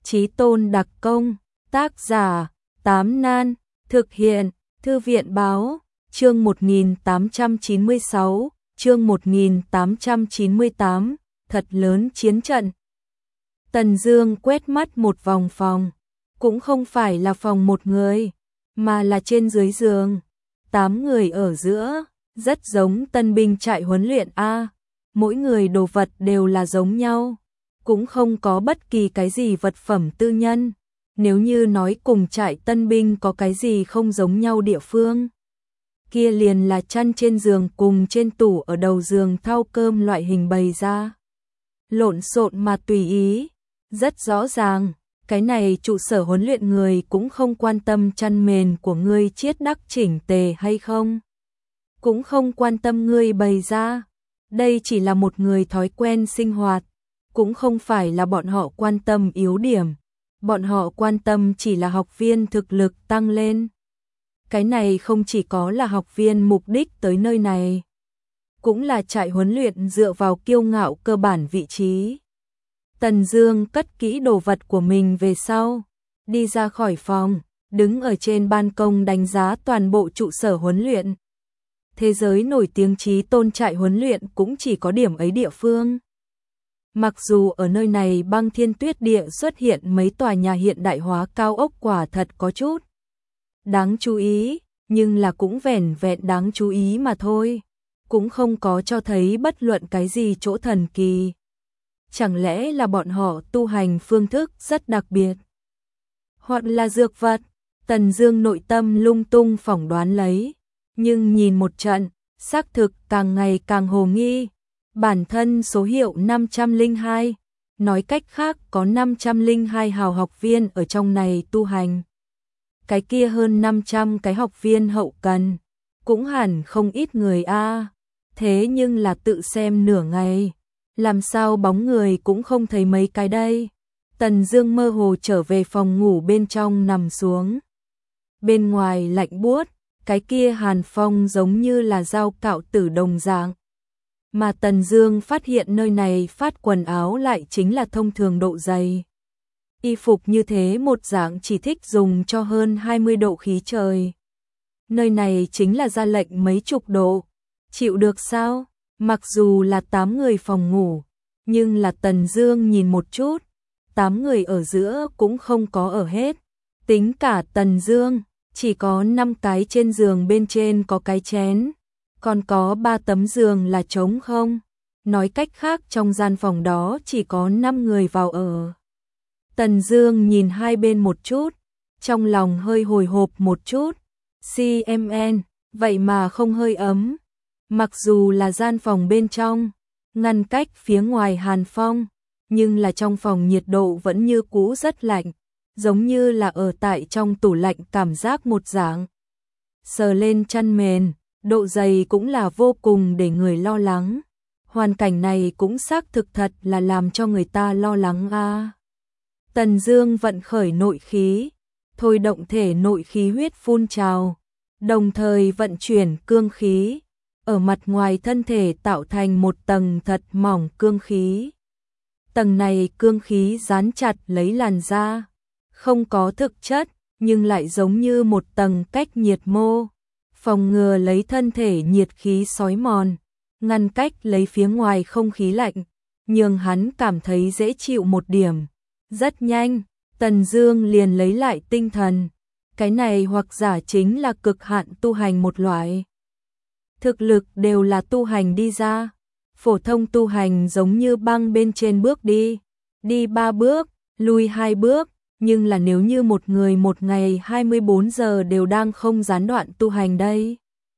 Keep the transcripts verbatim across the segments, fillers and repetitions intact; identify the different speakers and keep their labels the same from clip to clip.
Speaker 1: Chí Tôn đặc công, tác giả, Tám Nan, thực hiện, Thư viện báo, chương một nghìn tám trăm chín mươi sáu, chương một nghìn tám trăm chín mươi tám, thật lớn chiến trận. Tần Dương quét mắt một vòng phòng, cũng không phải là phòng một người, mà là trên dưới giường, tám người ở giữa, rất giống tân binh trại huấn luyện a, mỗi người đồ vật đều là giống nhau, cũng không có bất kỳ cái gì vật phẩm tư nhân. Nếu như nói cùng trại tân binh có cái gì không giống nhau địa phương, kia liền là chăn trên giường cùng trên tủ ở đầu giường thau cơm loại hình bày ra. Lộn xộn mà tùy ý, rất rõ ràng, cái này trụ sở huấn luyện người cũng không quan tâm chăn mền của ngươi chiết đắc chỉnh tề hay không. Cũng không quan tâm ngươi bày ra, đây chỉ là một người thói quen sinh hoạt, cũng không phải là bọn họ quan tâm yếu điểm. Bọn họ quan tâm chỉ là học viên thực lực tăng lên. Cái này không chỉ có là học viên mục đích tới nơi này, cũng là trại huấn luyện dựa vào kiêu ngạo cơ bản vị trí. Tần Dương cất kỹ đồ vật của mình về sau, đi ra khỏi phòng, đứng ở trên ban công đánh giá toàn bộ trụ sở huấn luyện. Thế giới nổi tiếng Chí Tôn trại huấn luyện cũng chỉ có điểm ấy địa phương. Mặc dù ở nơi này băng thiên tuyết địa xuất hiện mấy tòa nhà hiện đại hóa cao ốc quả thật có chút đáng chú ý, nhưng là cũng vẻn vẹn đáng chú ý mà thôi, cũng không có cho thấy bất luận cái gì chỗ thần kỳ. Chẳng lẽ là bọn họ tu hành phương thức rất đặc biệt? Hoặc là dược vật? Tần Dương nội tâm lung tung phỏng đoán lấy, nhưng nhìn một trận, xác thực càng ngày càng hồ nghi. Bản thân số hiệu năm trăm lẻ hai, nói cách khác có năm trăm lẻ hai hào học viên ở trong này tu hành. Cái kia hơn năm trăm cái học viên hậu cần, cũng hẳn không ít người a. Thế nhưng là tự xem nửa ngày, làm sao bóng người cũng không thấy mấy cái đây. Tần Dương mơ hồ trở về phòng ngủ bên trong nằm xuống. Bên ngoài lạnh buốt, cái kia hàn phong giống như là dao cạo tử đồng dạng. Mà Tần Dương phát hiện nơi này phát quần áo lại chính là thông thường độ dày. Y phục như thế một dạng chỉ thích dùng cho hơn hai mươi độ khí trời. Nơi này chính là ra lệnh mấy chục độ. Chịu được sao? Mặc dù là tám người phòng ngủ, nhưng là Tần Dương nhìn một chút, tám người ở giữa cũng không có ở hết. Tính cả Tần Dương, chỉ có năm cái trên giường bên trên có cái chén. Còn có ba tấm giường là trống không. Nói cách khác trong gian phòng đó chỉ có năm người vào ở. Tần Dương nhìn hai bên một chút, trong lòng hơi hồi hộp một chút. xê em en, vậy mà không hơi ấm. Mặc dù là gian phòng bên trong, ngăn cách phía ngoài hàn phong, nhưng là trong phòng nhiệt độ vẫn như cũ rất lạnh, giống như là ở tại trong tủ lạnh cảm giác một dạng. Sờ lên chăn mền, độ dày cũng là vô cùng để người lo lắng. Hoàn cảnh này cũng xác thực thật là làm cho người ta lo lắng a. À. Tần Dương vận khởi nội khí, thôi động thể nội khí huyết phun trào, đồng thời vận chuyển cương khí, ở mặt ngoài thân thể tạo thành một tầng thật mỏng cương khí. Tầng này cương khí dán chặt lấy làn da, không có thực chất, nhưng lại giống như một tầng cách nhiệt mô, phòng ngừa lấy thân thể nhiệt khí xói mòn, ngăn cách lấy phía ngoài không khí lạnh, nhường hắn cảm thấy dễ chịu một điểm. Rất nhanh, Tần Dương liền lấy lại tinh thần, cái này hoặc giả chính là cực hạn tu hành một loại. Thực lực đều là tu hành đi ra, phổ thông tu hành giống như băng bên trên bước đi, đi ba bước, lui hai bước. Nhưng là nếu như một người một ngày hai mươi bốn giờ đều đang không gián đoạn tu hành đây.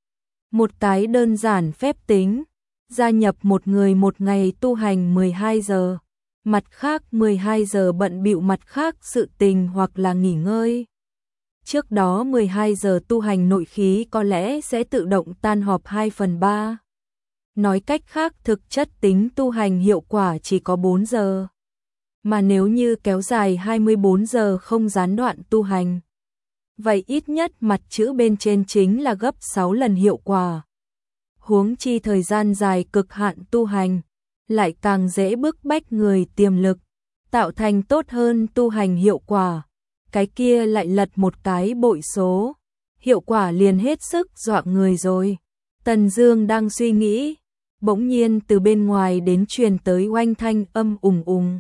Speaker 1: Một cái đơn giản phép tính, gia nhập một người một ngày tu hành mười hai giờ, mặt khác mười hai giờ bận bịu mặt khác sự tình hoặc là nghỉ ngơi. Trước đó mười hai giờ tu hành nội khí có lẽ sẽ tự động tan họp hai phần ba. Nói cách khác thực chất tính tu hành hiệu quả chỉ có bốn giờ. Mà nếu như kéo dài hai mươi bốn giờ không gián đoạn tu hành, vậy ít nhất mặt chữ bên trên chính là gấp sáu lần hiệu quả. Huống chi thời gian dài cực hạn tu hành, lại càng dễ bức bách người tiềm lực, tạo thành tốt hơn tu hành hiệu quả, cái kia lại lật một cái bội số, hiệu quả liền hết sức dọa người rồi. Tần Dương đang suy nghĩ, bỗng nhiên từ bên ngoài đến truyền tới oanh thanh âm ùng ùng,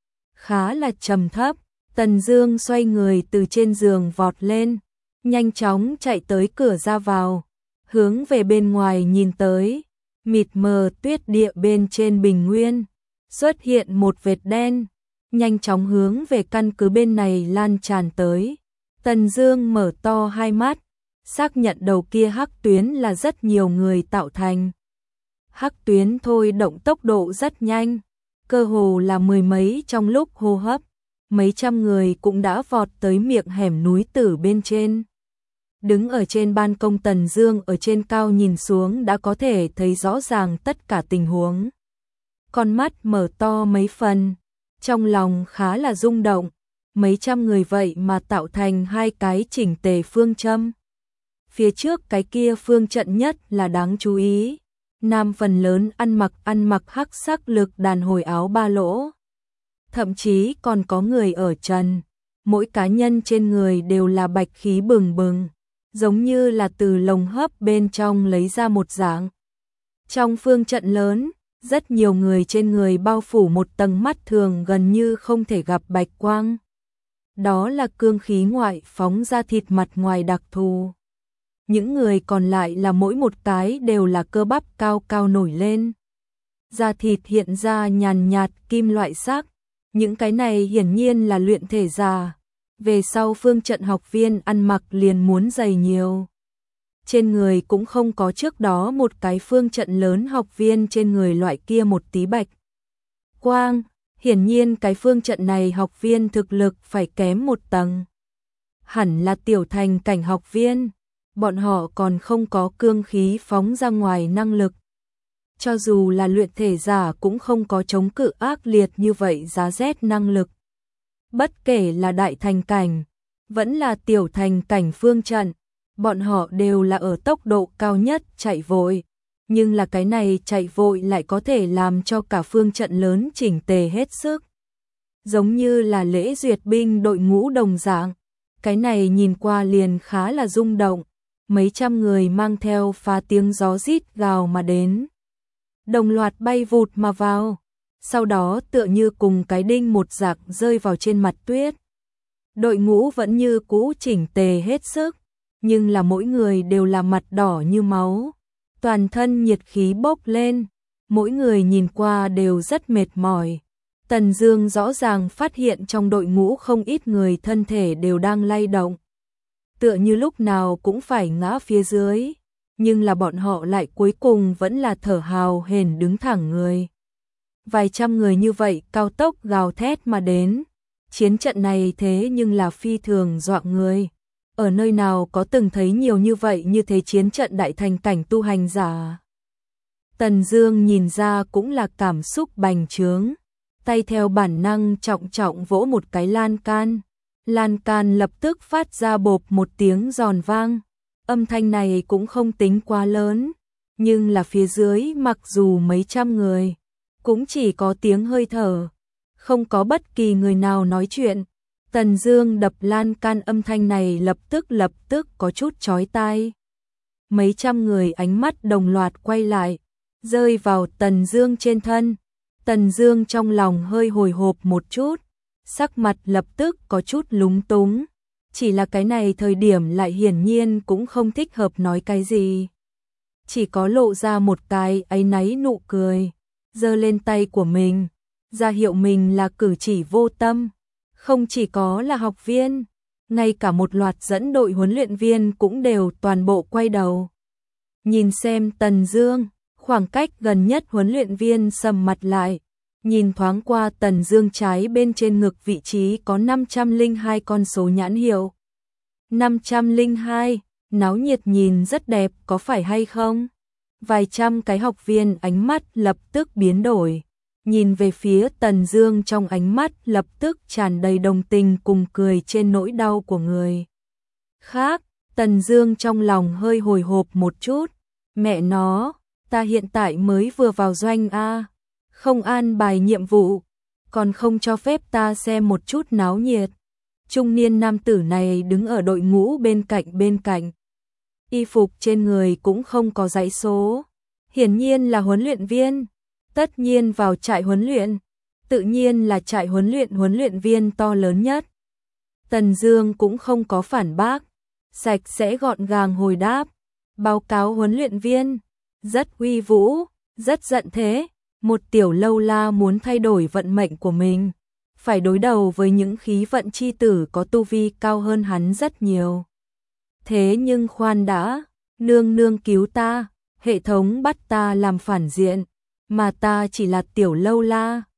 Speaker 1: khá là trầm thấp. Tần Dương xoay người từ trên giường vọt lên, nhanh chóng chạy tới cửa ra vào, hướng về bên ngoài nhìn tới, mịt mờ tuyết địa bên trên bình nguyên, xuất hiện một vệt đen, nhanh chóng hướng về căn cứ bên này lan tràn tới. Tần Dương mở to hai mắt, xác nhận đầu kia hắc tuyến là rất nhiều người tạo thành. Hắc tuyến thôi động tốc độ rất nhanh, cơ hồ là mười mấy trong lúc hô hấp, mấy trăm người cũng đã vọt tới miệng hẻm núi tử bên trên. Đứng ở trên ban công, Tần Dương ở trên cao nhìn xuống đã có thể thấy rõ ràng tất cả tình huống. Con mắt mở to mấy phần, trong lòng khá là rung động, mấy trăm người vậy mà tạo thành hai cái chỉnh tề phương châm. Phía trước cái kia phương trận nhất là đáng chú ý, nam phần lớn ăn mặc ăn mặc hắc sắc lực đàn hồi áo ba lỗ. Thậm chí còn có người ở trần, mỗi cá nhân trên người đều là bạch khí bừng bừng, giống như là từ lồng hấp bên trong lấy ra một dạng. Trong phương trận lớn, rất nhiều người trên người bao phủ một tầng mắt thường gần như không thể gặp bạch quang. Đó là cương khí ngoại phóng ra thịt mặt ngoài đặc thù. Những người còn lại là mỗi một cái đều là cơ bắp cao cao nổi lên. Da thịt hiện ra nhàn nhạt kim loại sắc, những cái này hiển nhiên là luyện thể giả. Về sau phương trận học viên ăn mặc liền muốn dày nhiều. Trên người cũng không có trước đó một cái phương trận lớn học viên trên người loại kia một tí bạch quang, hiển nhiên cái phương trận này học viên thực lực phải kém một tầng. Hẳn là tiểu thành cảnh học viên, bọn họ còn không có cương khí phóng ra ngoài năng lực. Cho dù là luyện thể giả cũng không có chống cự ác liệt như vậy giá rét năng lực. Bất kể là đại thành cảnh, vẫn là tiểu thành cảnh phương trận, bọn họ đều là ở tốc độ cao nhất chạy vội, nhưng là cái này chạy vội lại có thể làm cho cả phương trận lớn chỉnh tề hết sức. Giống như là lễ duyệt binh đội ngũ đồng dạng, cái này nhìn qua liền khá là rung động, mấy trăm người mang theo phá tiếng gió rít gào mà đến. Đồng loạt bay vụt mà vào, sau đó tựa như cùng cái đinh một rạc rơi vào trên mặt tuyết. Đội ngũ vẫn như cũ chỉnh tề hết sức, nhưng là mỗi người đều là mặt đỏ như máu, toàn thân nhiệt khí bốc lên, mỗi người nhìn qua đều rất mệt mỏi. Tần Dương rõ ràng phát hiện trong đội ngũ không ít người thân thể đều đang lay động, tựa như lúc nào cũng phải ngã phía dưới, nhưng là bọn họ lại cuối cùng vẫn là thở hào hển đứng thẳng người. Vài trăm người như vậy cao tốc gào thét mà đến, chiến trận này thế nhưng là phi thường dọa người. Ở nơi nào có từng thấy nhiều như vậy như thế chiến trận đại thành cảnh tu hành giả. Tần Dương nhìn ra cũng là cảm xúc bành trướng, tay theo bản năng trọng trọng vỗ một cái lan can. Lan can lập tức phát ra bộp một tiếng giòn vang, âm thanh này cũng không tính quá lớn, nhưng là phía dưới mặc dù mấy trăm người, cũng chỉ có tiếng hơi thở, không có bất kỳ người nào nói chuyện. Tần Dương đập lan can âm thanh này lập tức lập tức có chút chói tai. Mấy trăm người ánh mắt đồng loạt quay lại, rơi vào Tần Dương trên thân. Tần Dương trong lòng hơi hồi hộp một chút, sắc mặt lập tức có chút lúng túng, chỉ là cái này thời điểm lại hiển nhiên cũng không thích hợp nói cái gì. Chỉ có lộ ra một cái áy náy nụ cười, giơ lên tay của mình, ra hiệu mình là cử chỉ vô tâm. Không chỉ có là học viên, ngay cả một loạt dẫn đội huấn luyện viên cũng đều toàn bộ quay đầu. Nhìn xem Tần Dương, khoảng cách gần nhất huấn luyện viên sầm mặt lại, nhìn thoáng qua Tần Dương trái bên trên ngực vị trí có năm trăm lẻ hai con số nhãn hiệu. năm trăm lẻ hai, náo nhiệt nhìn rất đẹp có phải hay không? Vài trăm cái học viên ánh mắt lập tức biến đổi. Nhìn về phía Tần Dương trong ánh mắt lập tức tràn đầy đồng tình cùng cười trên nỗi đau của người khác. Tần Dương trong lòng hơi hồi hộp một chút, mẹ nó, ta hiện tại mới vừa vào doanh a, không an bài nhiệm vụ, còn không cho phép ta xem một chút náo nhiệt. Trung niên nam tử này đứng ở đội ngũ bên cạnh bên cạnh. Y phục trên người cũng không có dãy số. Hiển nhiên là huấn luyện viên. Tất nhiên vào trại huấn luyện. Tự nhiên là trại huấn luyện huấn luyện viên to lớn nhất. Tần Dương cũng không có phản bác. Sạch sẽ gọn gàng hồi đáp. Báo cáo huấn luyện viên. Rất uy vũ, rất giận thế. Một tiểu lâu la muốn thay đổi vận mệnh của mình. Phải đối đầu với những khí vận chi tử có tu vi cao hơn hắn rất nhiều. Thế nhưng khoan đã, nương nương cứu ta, hệ thống bắt ta làm phản diện, mà ta chỉ là tiểu lâu la.